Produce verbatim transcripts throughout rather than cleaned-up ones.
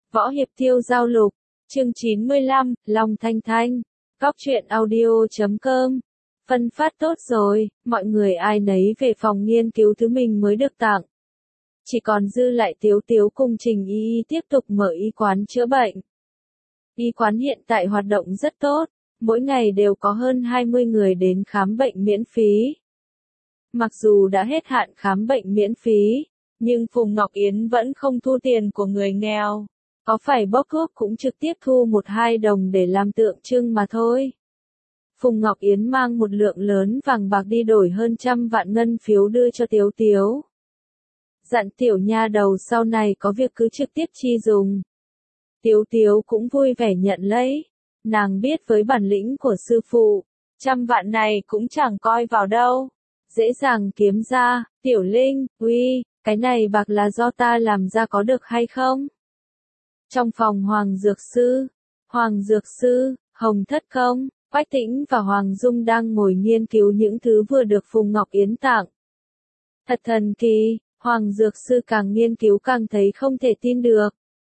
Võ Hiệp Tiêu Giao Lục, chương chín mươi lăm, Long Thanh Thanh, Góc truyện audio chấm com. Phân phát tốt rồi, mọi người ai nấy về phòng nghiên cứu thứ mình mới được tặng. Chỉ còn dư lại Tiếu Tiếu cùng Trình Y Y tiếp tục mở y quán chữa bệnh. Y quán hiện tại hoạt động rất tốt, mỗi ngày đều có hơn hai mươi người đến khám bệnh miễn phí. Mặc dù đã hết hạn khám bệnh miễn phí, nhưng Phùng Ngọc Yến vẫn không thu tiền của người nghèo. Có phải bốc thuốc cũng trực tiếp thu một hai đồng để làm tượng trưng mà thôi. Phùng Ngọc Yến mang một lượng lớn vàng bạc đi đổi hơn trăm vạn ngân phiếu đưa cho Tiếu Tiếu. Dặn tiểu nha đầu sau này có việc cứ trực tiếp chi dùng. Tiếu Tiếu cũng vui vẻ nhận lấy. Nàng biết với bản lĩnh của sư phụ, trăm vạn này cũng chẳng coi vào đâu. Dễ dàng kiếm ra. Tiểu Linh, uy, cái này bạc là do ta làm ra có được hay không? Trong phòng Hoàng Dược Sư, Hoàng Dược Sư, Hồng Thất Công, Quách Tĩnh và Hoàng Dung đang ngồi nghiên cứu những thứ vừa được Phùng Ngọc Yến tặng. Thật thần kỳ, Hoàng Dược Sư càng nghiên cứu càng thấy không thể tin được.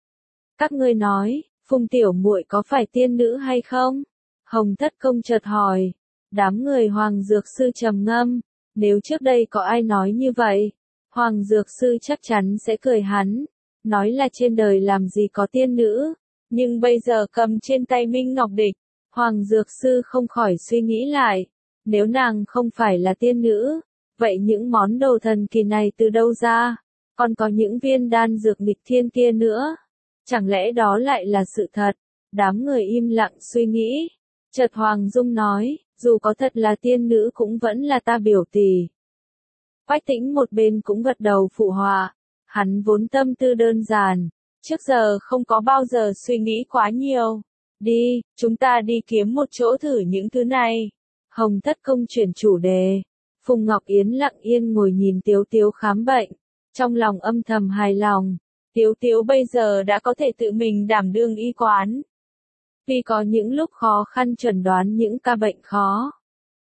Các ngươi nói, Phùng tiểu muội có phải tiên nữ hay không? Hồng Thất Công chợt hỏi. Đám người Hoàng Dược Sư trầm ngâm, nếu trước đây có ai nói như vậy, Hoàng Dược Sư chắc chắn sẽ cười hắn. Nói là trên đời làm gì có tiên nữ, nhưng bây giờ cầm trên tay Minh Ngọc Địch, Hoàng Dược Sư không khỏi suy nghĩ lại, nếu nàng không phải là tiên nữ, vậy những món đồ thần kỳ này từ đâu ra, còn có những viên đan dược nghịch thiên kia nữa, chẳng lẽ đó lại là sự thật? Đám người im lặng suy nghĩ, chợt Hoàng Dung nói, dù có thật là tiên nữ cũng vẫn là ta biểu tỷ. Quách Tĩnh một bên cũng gật đầu phụ họa. Hắn vốn tâm tư đơn giản, trước giờ không có bao giờ suy nghĩ quá nhiều. Đi, chúng ta đi kiếm một chỗ thử những thứ này. Hồng Thất Công chuyển chủ đề. Phùng Ngọc Yến lặng yên ngồi nhìn Tiếu Tiếu khám bệnh, trong lòng âm thầm hài lòng. Tiếu Tiếu bây giờ đã có thể tự mình đảm đương y quán. Tuy có những lúc khó khăn chẩn đoán những ca bệnh khó,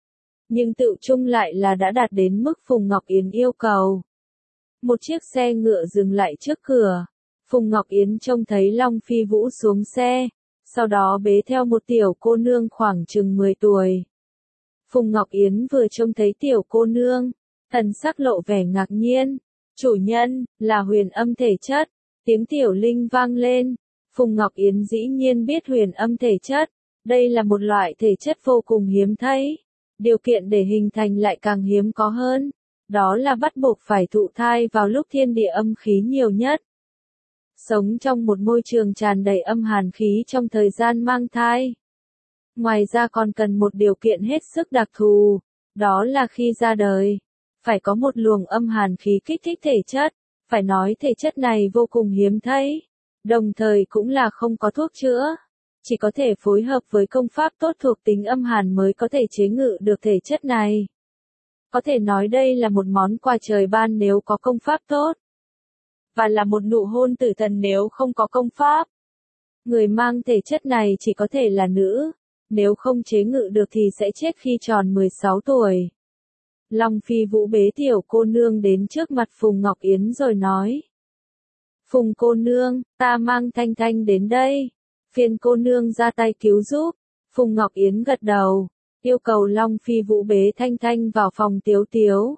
nhưng tự chung lại là đã đạt đến mức Phùng Ngọc Yến yêu cầu. Một chiếc xe ngựa dừng lại trước cửa. Phùng Ngọc Yến trông thấy Long Phi Vũ xuống xe, sau đó bế theo một tiểu cô nương khoảng chừng mười tuổi. Phùng Ngọc Yến vừa trông thấy tiểu cô nương, thần sắc lộ vẻ ngạc nhiên. Chủ nhân, là huyền âm thể chất. Tiếng Tiểu Linh vang lên. Phùng Ngọc Yến dĩ nhiên biết huyền âm thể chất. Đây là một loại thể chất vô cùng hiếm thấy. Điều kiện để hình thành lại càng hiếm có hơn. Đó là bắt buộc phải thụ thai vào lúc thiên địa âm khí nhiều nhất. Sống trong một môi trường tràn đầy âm hàn khí trong thời gian mang thai. Ngoài ra còn cần một điều kiện hết sức đặc thù, đó là khi ra đời, phải có một luồng âm hàn khí kích thích thể chất, phải nói thể chất này vô cùng hiếm thấy, đồng thời cũng là không có thuốc chữa, chỉ có thể phối hợp với công pháp tốt thuộc tính âm hàn mới có thể chế ngự được thể chất này. Có thể nói đây là một món quà trời ban nếu có công pháp tốt, và là một nụ hôn tử thần nếu không có công pháp. Người mang thể chất này chỉ có thể là nữ, nếu không chế ngự được thì sẽ chết khi tròn mười sáu tuổi. Long Phi Vũ bế tiểu cô nương đến trước mặt Phùng Ngọc Yến rồi nói. Phùng cô nương, ta mang Thanh Thanh đến đây. Phiền cô nương ra tay cứu giúp. Phùng Ngọc Yến gật đầu, yêu cầu Long Phi Vũ bế Thanh Thanh vào phòng Tiếu Tiếu.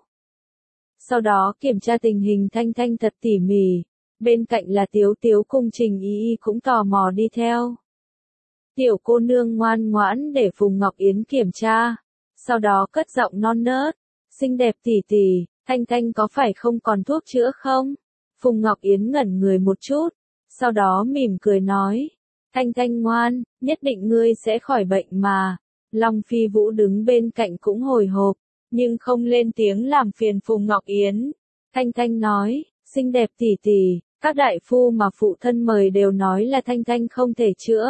Sau đó kiểm tra tình hình Thanh Thanh thật tỉ mỉ, bên cạnh là Tiếu Tiếu cùng Trình Y Y cũng tò mò đi theo. Tiểu cô nương ngoan ngoãn để Phùng Ngọc Yến kiểm tra, sau đó cất giọng non nớt, xinh đẹp tỉ tỉ, Thanh Thanh có phải không còn thuốc chữa không? Phùng Ngọc Yến ngẩn người một chút, sau đó mỉm cười nói, Thanh Thanh ngoan, nhất định ngươi sẽ khỏi bệnh mà. Long Phi Vũ đứng bên cạnh cũng hồi hộp, nhưng không lên tiếng làm phiền Phùng Ngọc Yến. Thanh Thanh nói, xinh đẹp tỉ tỉ, các đại phu mà phụ thân mời đều nói là Thanh Thanh không thể chữa.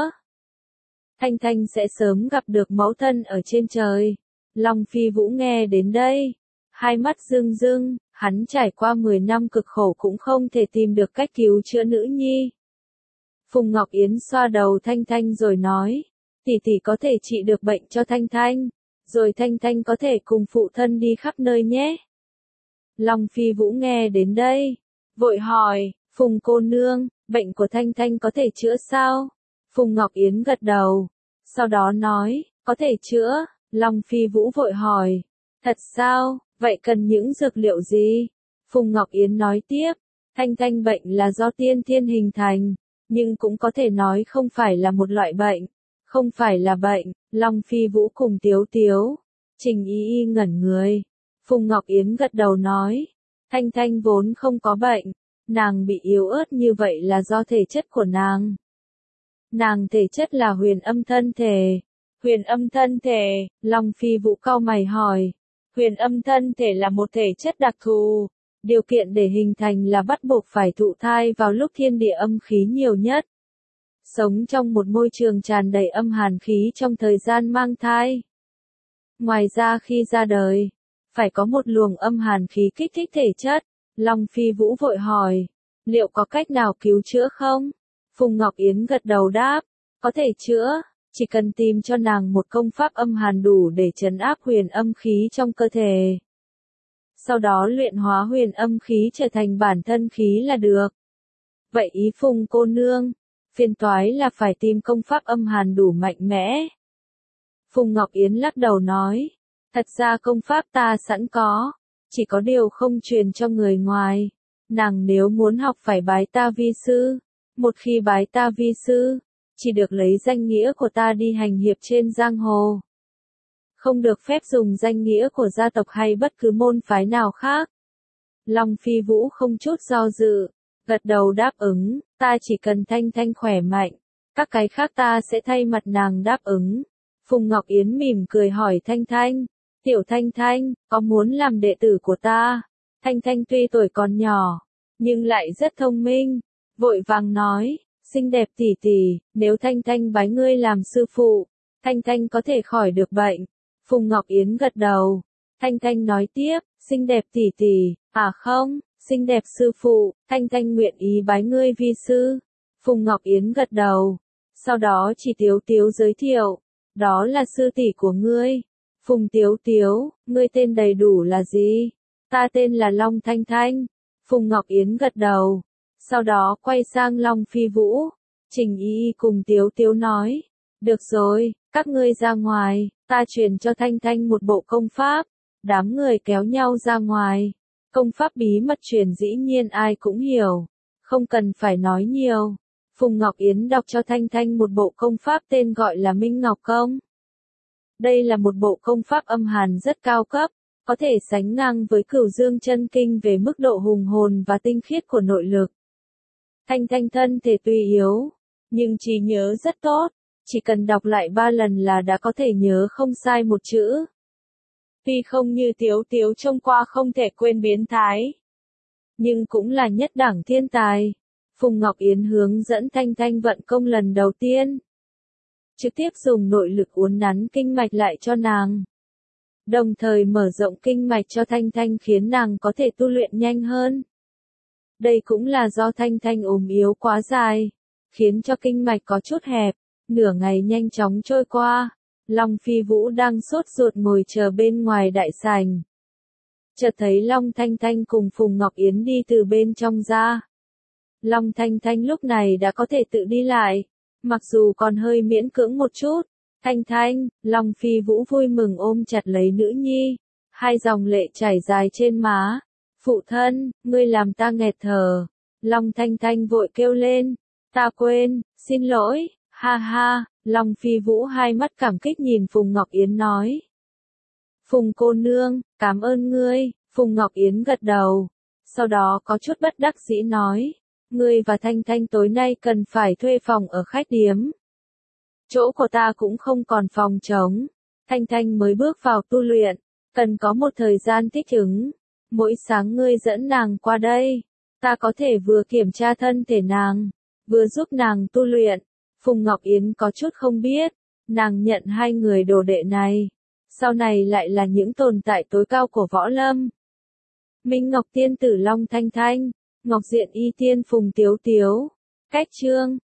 Thanh Thanh sẽ sớm gặp được mẫu thân ở trên trời. Long Phi Vũ nghe đến đây, hai mắt rưng rưng, hắn trải qua mười năm cực khổ cũng không thể tìm được cách cứu chữa nữ nhi. Phùng Ngọc Yến xoa đầu Thanh Thanh rồi nói, tỷ tỷ có thể trị được bệnh cho Thanh Thanh, rồi Thanh Thanh có thể cùng phụ thân đi khắp nơi nhé. Long Phi Vũ nghe đến đây, vội hỏi, Phùng cô nương, Bệnh của Thanh Thanh có thể chữa sao? Phùng Ngọc Yến gật đầu. Sau đó nói, có thể chữa. Long Phi Vũ vội hỏi. Thật sao? Vậy cần những dược liệu gì? Phùng Ngọc Yến nói tiếp. Thanh Thanh bệnh là do tiên thiên hình thành, nhưng cũng có thể nói không phải là một loại bệnh. Không phải là bệnh. Long Phi Vũ cùng Tiếu Tiếu. Trình Y Y ngẩn người. Phùng Ngọc Yến gật đầu nói. Thanh Thanh vốn không có bệnh. Nàng bị yếu ớt như vậy là do thể chất của nàng. Nàng thể chất là huyền âm thân thể. Huyền âm thân thể, Long Phi Vũ cau mày hỏi. Huyền âm thân thể là một thể chất đặc thù. Điều kiện để hình thành là bắt buộc phải thụ thai vào lúc thiên địa âm khí nhiều nhất. Sống trong một môi trường tràn đầy âm hàn khí trong thời gian mang thai. Ngoài ra khi ra đời, phải có một luồng âm hàn khí kích thích thể chất. Long Phi Vũ vội hỏi, liệu có cách nào cứu chữa không? Phùng Ngọc Yến gật đầu đáp, có thể chữa, chỉ cần tìm cho nàng một công pháp âm hàn đủ để trấn áp huyền âm khí trong cơ thể. Sau đó luyện hóa huyền âm khí trở thành bản thân khí là được. Vậy ý Phùng cô nương, phiền toái là phải tìm công pháp âm hàn đủ mạnh mẽ. Phùng Ngọc Yến lắc đầu nói, thật ra công pháp ta sẵn có, chỉ có điều không truyền cho người ngoài. Nàng nếu muốn học phải bái ta vi sư, một khi bái ta vi sư, chỉ được lấy danh nghĩa của ta đi hành hiệp trên giang hồ. Không được phép dùng danh nghĩa của gia tộc hay bất cứ môn phái nào khác. Long Phi Vũ không chút do dự, gật đầu đáp ứng, ta chỉ cần Thanh Thanh khỏe mạnh, các cái khác ta sẽ thay mặt nàng đáp ứng. Phùng Ngọc Yến mỉm cười hỏi Thanh Thanh, tiểu Thanh Thanh, có muốn làm đệ tử của ta? Thanh Thanh tuy tuổi còn nhỏ, nhưng lại rất thông minh, vội vàng nói, xinh đẹp tỷ tỷ, nếu Thanh Thanh bái ngươi làm sư phụ, Thanh Thanh có thể khỏi được bệnh. Phùng Ngọc Yến gật đầu, Thanh Thanh nói tiếp, xinh đẹp tỷ tỷ, à không, xinh đẹp sư phụ, Thanh Thanh nguyện ý bái ngươi vi sư. Phùng Ngọc Yến gật đầu, sau đó chỉ Tiếu Tiếu giới thiệu, đó là sư tỷ của ngươi. Phùng Tiếu Tiếu, ngươi tên đầy đủ là gì? Ta tên là Long Thanh Thanh. Phùng Ngọc Yến gật đầu, sau đó quay sang Long Phi Vũ. Trình Y Y cùng Tiếu Tiếu nói, được rồi, các ngươi ra ngoài, ta truyền cho Thanh Thanh một bộ công pháp. Đám người kéo nhau ra ngoài. Công pháp bí mật truyền dĩ nhiên ai cũng hiểu, không cần phải nói nhiều. Phùng Ngọc Yến đọc cho Thanh Thanh một bộ công pháp tên gọi là Minh Ngọc Công. Đây là một bộ công pháp âm hàn rất cao cấp, có thể sánh ngang với Cửu Dương Chân Kinh về mức độ hùng hồn và tinh khiết của nội lực. Thanh Thanh thân thể tuy yếu, nhưng trí nhớ rất tốt, chỉ cần đọc lại ba lần là đã có thể nhớ không sai một chữ. Tuy không như Tiếu Tiếu trông qua không thể quên biến thái, nhưng cũng là nhất đẳng thiên tài. Phùng Ngọc Yến hướng dẫn Thanh Thanh vận công lần đầu tiên, trực tiếp dùng nội lực uốn nắn kinh mạch lại cho nàng, đồng thời mở rộng kinh mạch cho Thanh Thanh khiến nàng có thể tu luyện nhanh hơn. Đây cũng là do Thanh Thanh ốm yếu quá dài, khiến cho kinh mạch có chút hẹp. Nửa ngày nhanh chóng trôi qua, Long Phi Vũ đang sốt ruột ngồi chờ bên ngoài đại sảnh. Chợt thấy Long Thanh Thanh cùng Phùng Ngọc Yến đi từ bên trong ra. Long Thanh Thanh lúc này đã có thể tự đi lại, mặc dù còn hơi miễn cưỡng một chút. Thanh Thanh, Long Phi Vũ vui mừng ôm chặt lấy nữ nhi, hai dòng lệ chảy dài trên má. Phụ thân, ngươi làm ta nghẹt thở. Long Thanh Thanh vội kêu lên, ta quên, xin lỗi, ha ha. Long Phi Vũ hai mắt cảm kích nhìn Phùng Ngọc Yến nói. Phùng cô nương, cảm ơn ngươi. Phùng Ngọc Yến gật đầu, sau đó có chút bất đắc dĩ nói, ngươi và Thanh Thanh tối nay cần phải thuê phòng ở khách điếm. Chỗ của ta cũng không còn phòng trống. Thanh Thanh mới bước vào tu luyện, cần có một thời gian thích ứng. Mỗi sáng ngươi dẫn nàng qua đây, ta có thể vừa kiểm tra thân thể nàng, vừa giúp nàng tu luyện. Phùng Ngọc Yến có chút không biết, nàng nhận hai người đồ đệ này, sau này lại là những tồn tại tối cao của võ lâm. Minh Ngọc Tiên Tử Long Thanh Thanh, Ngọc Diện Y Tiên Phùng Tiếu Tiếu. Cách chương